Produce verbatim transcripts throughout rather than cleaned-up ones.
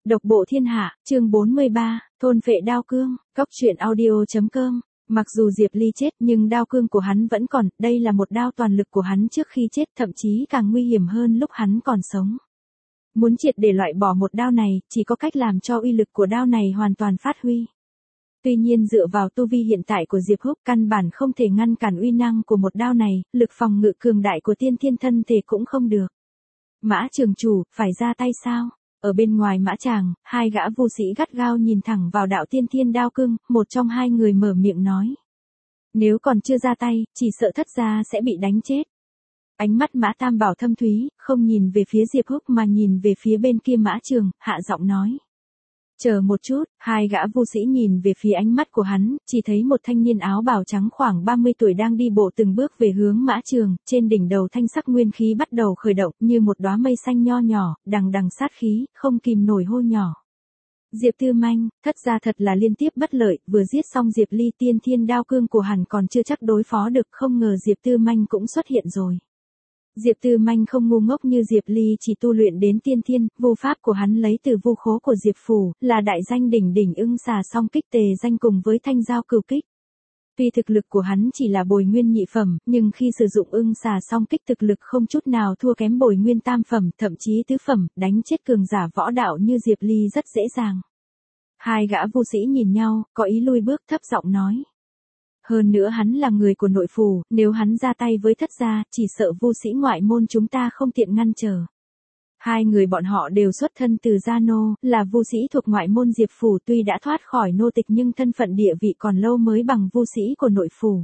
Độc bộ thiên hạ, chương bốn mươi ba, thôn phệ đao cương, cóc truyện audio.com. Mặc dù Diệp Ly chết nhưng đao cương của hắn vẫn còn, đây là một đao toàn lực của hắn trước khi chết, thậm chí càng nguy hiểm hơn lúc hắn còn sống. Muốn triệt để loại bỏ một đao này, chỉ có cách làm cho uy lực của đao này hoàn toàn phát huy. Tuy nhiên dựa vào tu vi hiện tại của Diệp Húc, căn bản không thể ngăn cản uy năng của một đao này, lực phòng ngự cường đại của tiên thiên thân thể cũng không được. Mã trường chủ, phải ra tay sao? Ở bên ngoài mã tràng, hai gã vu sĩ gắt gao nhìn thẳng vào đạo tiên thiên đao cương, một trong hai người mở miệng nói. Nếu còn chưa ra tay, chỉ sợ thất gia sẽ bị đánh chết. Ánh mắt Mã Tam Bảo thâm thúy, không nhìn về phía Diệp Húc mà nhìn về phía bên kia mã trường, hạ giọng nói. Chờ một chút, hai gã vu sĩ nhìn về phía ánh mắt của hắn, chỉ thấy một thanh niên áo bào trắng khoảng ba mươi tuổi đang đi bộ từng bước về hướng mã trường, trên đỉnh đầu thanh sắc nguyên khí bắt đầu khởi động như một đóa mây xanh nho nhỏ, đằng đằng sát khí, không kìm nổi hô nhỏ. Diệp Tư Manh, thất gia thật là liên tiếp bất lợi, vừa giết xong Diệp Ly, tiên thiên đao cương của hắn còn chưa chắc đối phó được, không ngờ Diệp Tư Manh cũng xuất hiện rồi. Diệp Tư Manh không ngu ngốc như Diệp Ly, chỉ tu luyện đến tiên thiên, vu pháp của hắn lấy từ vu khố của Diệp Phủ, là đại danh đỉnh đỉnh ưng xà song kích tề danh cùng với thanh giao cửu kích. Tuy thực lực của hắn chỉ là bồi nguyên nhị phẩm, nhưng khi sử dụng ưng xà song kích thực lực không chút nào thua kém bồi nguyên tam phẩm, thậm chí tứ phẩm, đánh chết cường giả võ đạo như Diệp Ly rất dễ dàng. Hai gã vu sĩ nhìn nhau, có ý lui bước, thấp giọng nói. Hơn nữa hắn là người của nội phủ, nếu hắn ra tay với thất gia, chỉ sợ vu sĩ ngoại môn chúng ta không tiện ngăn trở. Hai người bọn họ đều xuất thân từ gia nô, là vu sĩ thuộc ngoại môn Diệp Phủ, tuy đã thoát khỏi nô tịch nhưng thân phận địa vị còn lâu mới bằng vu sĩ của nội phủ.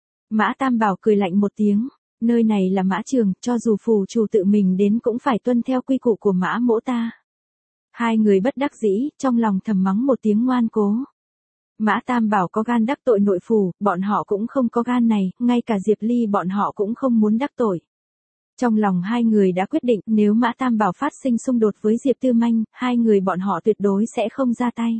Mã Tam Bảo cười lạnh một tiếng, nơi này là mã trường, cho dù phủ chủ tự mình đến cũng phải tuân theo quy củ của mã mỗ ta. Hai người bất đắc dĩ, trong lòng thầm mắng một tiếng ngoan cố. Mã Tam Bảo có gan đắc tội nội phủ, bọn họ cũng không có gan này, ngay cả Diệp Ly bọn họ cũng không muốn đắc tội. Trong lòng hai người đã quyết định, nếu Mã Tam Bảo phát sinh xung đột với Diệp Tư Manh, hai người bọn họ tuyệt đối sẽ không ra tay.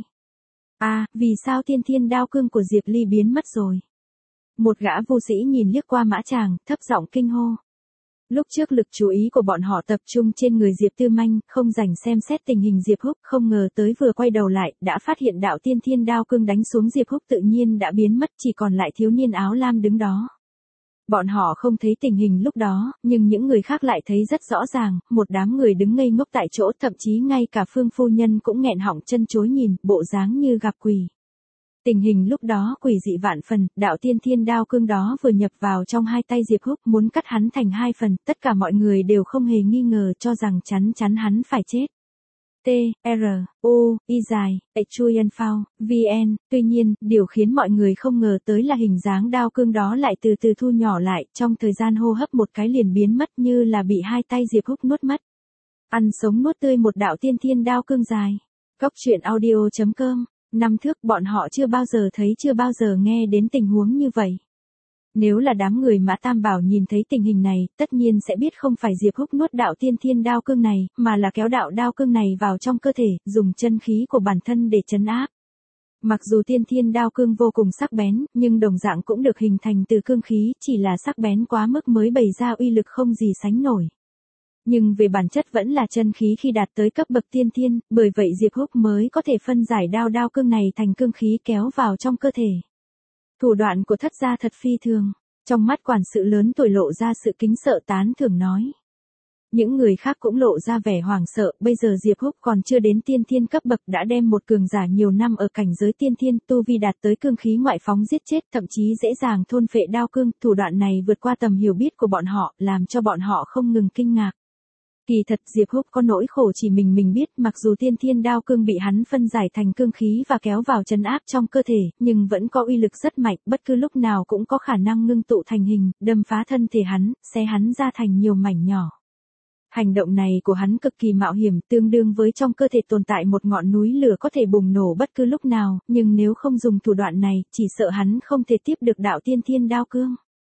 À, vì sao tiên thiên đao cương của Diệp Ly biến mất rồi? Một gã vu sĩ nhìn liếc qua mã tràng, thấp giọng kinh hô. Lúc trước lực chú ý của bọn họ tập trung trên người Diệp Tư Manh, không rảnh xem xét tình hình Diệp Húc, không ngờ tới vừa quay đầu lại, đã phát hiện đạo tiên thiên đao cương đánh xuống Diệp Húc tự nhiên đã biến mất, chỉ còn lại thiếu niên áo lam đứng đó. Bọn họ không thấy tình hình lúc đó, nhưng những người khác lại thấy rất rõ ràng, một đám người đứng ngây ngốc tại chỗ, thậm chí ngay cả Phương phu nhân cũng nghẹn họng chân chối nhìn, bộ dáng như gặp quỷ. Tình hình lúc đó quỷ dị vạn phần, đạo tiên thiên đao cương đó vừa nhập vào trong hai tay Diệp Húc muốn cắt hắn thành hai phần, tất cả mọi người đều không hề nghi ngờ cho rằng chắn chắn hắn phải chết. T, R, U, Y dài, Chuyen Phao, V N, tuy nhiên, điều khiến mọi người không ngờ tới là hình dáng đao cương đó lại từ từ thu nhỏ lại, trong thời gian hô hấp một cái liền biến mất như là bị hai tay Diệp Húc nuốt mất. Ăn sống nuốt tươi một đạo tiên thiên đao cương dài. Cóc truyện audio.com. Năm thước bọn họ chưa bao giờ thấy chưa bao giờ nghe đến tình huống như vậy. Nếu là đám người Mã Tam Bảo nhìn thấy tình hình này, tất nhiên sẽ biết không phải Diệp Húc nuốt đạo tiên thiên đao cương này, mà là kéo đạo đao cương này vào trong cơ thể, dùng chân khí của bản thân để trấn áp. Mặc dù tiên thiên đao cương vô cùng sắc bén, nhưng đồng dạng cũng được hình thành từ cương khí, chỉ là sắc bén quá mức mới bày ra uy lực không gì sánh nổi. Nhưng về bản chất vẫn là chân khí khi đạt tới cấp bậc tiên thiên, bởi vậy Diệp Húc mới có thể phân giải đao đao cương này thành cương khí kéo vào trong cơ thể. Thủ đoạn của thất gia thật phi thường, trong mắt quản sự lớn tuổi lộ ra sự kính sợ tán thưởng nói. Những người khác cũng lộ ra vẻ hoảng sợ, bây giờ Diệp Húc còn chưa đến tiên thiên cấp bậc đã đem một cường giả nhiều năm ở cảnh giới tiên thiên, tu vi đạt tới cương khí ngoại phóng giết chết, thậm chí dễ dàng thôn phệ đao cương, thủ đoạn này vượt qua tầm hiểu biết của bọn họ, làm cho bọn họ không ngừng kinh ngạc. Kỳ thật Diệp Húc có nỗi khổ chỉ mình mình biết, mặc dù tiên thiên đao cương bị hắn phân giải thành cương khí và kéo vào trấn áp trong cơ thể, nhưng vẫn có uy lực rất mạnh, bất cứ lúc nào cũng có khả năng ngưng tụ thành hình, đâm phá thân thể hắn, xé hắn ra thành nhiều mảnh nhỏ. Hành động này của hắn cực kỳ mạo hiểm, tương đương với trong cơ thể tồn tại một ngọn núi lửa có thể bùng nổ bất cứ lúc nào, nhưng nếu không dùng thủ đoạn này, chỉ sợ hắn không thể tiếp được đạo tiên thiên đao cương.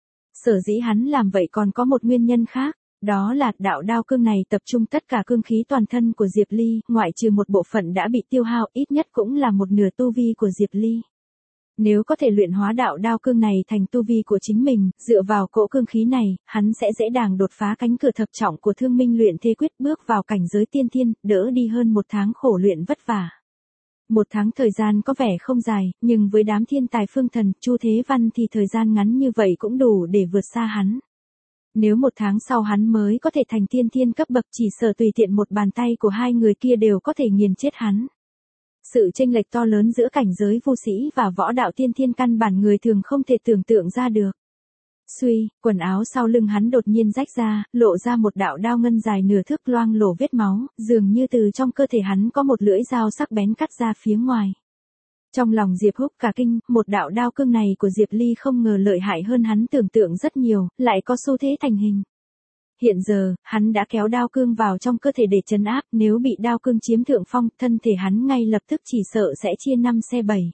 Sở dĩ hắn làm vậy còn có một nguyên nhân khác. Đó là đạo đao cương này tập trung tất cả cương khí toàn thân của Diệp Ly, ngoại trừ một bộ phận đã bị tiêu hao, ít nhất cũng là một nửa tu vi của Diệp Ly. Nếu có thể luyện hóa đạo đao cương này thành tu vi của chính mình, dựa vào cỗ cương khí này, hắn sẽ dễ dàng đột phá cánh cửa thập trọng của Thương Minh Luyện Thế Quyết, bước vào cảnh giới tiên thiên, đỡ đi hơn một tháng khổ luyện vất vả. Một tháng thời gian có vẻ không dài, nhưng với đám thiên tài phương thần, Chu Thế Văn thì thời gian ngắn như vậy cũng đủ để vượt xa hắn. Nếu một tháng sau hắn mới có thể thành tiên thiên cấp bậc, chỉ sợ tùy tiện một bàn tay của hai người kia đều có thể nghiền chết hắn. Sự chênh lệch to lớn giữa cảnh giới vô sĩ và võ đạo tiên thiên căn bản người thường không thể tưởng tượng ra được. Suy, quần áo sau lưng hắn đột nhiên rách ra, lộ ra một đạo đao ngân dài nửa thước loang lổ vết máu, dường như từ trong cơ thể hắn có một lưỡi dao sắc bén cắt ra phía ngoài. Trong lòng Diệp Húc cả kinh, một đạo đao cương này của Diệp Ly không ngờ lợi hại hơn hắn tưởng tượng rất nhiều, lại có xu thế thành hình. Hiện giờ, hắn đã kéo đao cương vào trong cơ thể để trấn áp, nếu bị đao cương chiếm thượng phong, thân thể hắn ngay lập tức chỉ sợ sẽ chia năm xe bảy.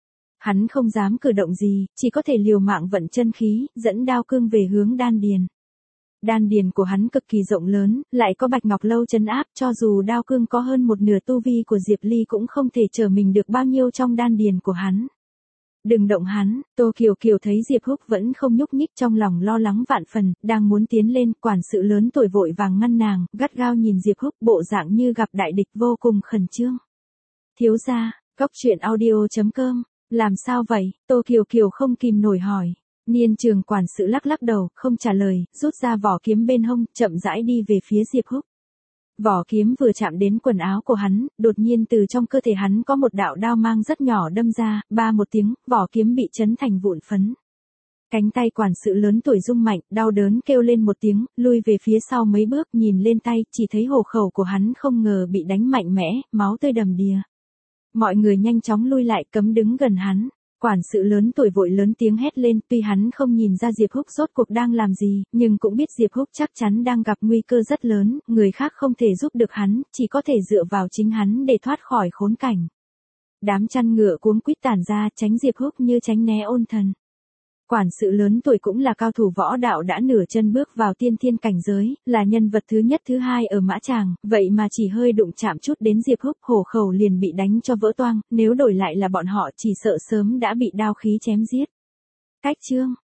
Hắn không dám cử động gì, chỉ có thể liều mạng vận chân khí, dẫn đao cương về hướng đan điền. Đan điền của hắn cực kỳ rộng lớn, lại có bạch ngọc lâu trấn áp, cho dù đao cương có hơn một nửa tu vi của Diệp Ly cũng không thể trở mình được bao nhiêu trong đan điền của hắn. Đừng động hắn, Tô Kiều Kiều thấy Diệp Húc vẫn không nhúc nhích, trong lòng lo lắng vạn phần, đang muốn tiến lên, quản sự lớn tuổi vội vàng ngăn nàng, gắt gao nhìn Diệp Húc bộ dạng như gặp đại địch vô cùng khẩn trương. Thiếu gia, Cốc Truyện Audio chấm com, làm sao vậy? Tô Kiều Kiều không kìm nổi hỏi. Niên Trường quản sự lắc lắc đầu, không trả lời, rút ra vỏ kiếm bên hông, chậm rãi đi về phía Diệp Húc. Vỏ kiếm vừa chạm đến quần áo của hắn, đột nhiên từ trong cơ thể hắn có một đạo đao mang rất nhỏ đâm ra, ba một tiếng, vỏ kiếm bị chấn thành vụn phấn. Cánh tay quản sự lớn tuổi rung mạnh, đau đớn kêu lên một tiếng, lui về phía sau mấy bước, nhìn lên tay, chỉ thấy hổ khẩu của hắn không ngờ bị đánh mạnh mẽ, máu tươi đầm đìa. Mọi người nhanh chóng lui lại, cấm đứng gần hắn. Quản sự lớn tuổi vội lớn tiếng hét lên, tuy hắn không nhìn ra Diệp Húc rốt cuộc đang làm gì, nhưng cũng biết Diệp Húc chắc chắn đang gặp nguy cơ rất lớn, người khác không thể giúp được hắn, chỉ có thể dựa vào chính hắn để thoát khỏi khốn cảnh. Đám chăn ngựa cuống quýt tản ra, tránh Diệp Húc như tránh né ôn thần. Quản sự lớn tuổi cũng là cao thủ võ đạo đã nửa chân bước vào tiên thiên cảnh giới, là nhân vật thứ nhất thứ hai ở Mã Tràng, vậy mà chỉ hơi đụng chạm chút đến Diệp Húc, hổ khẩu liền bị đánh cho vỡ toang, nếu đổi lại là bọn họ chỉ sợ sớm đã bị đao khí chém giết. Cách chương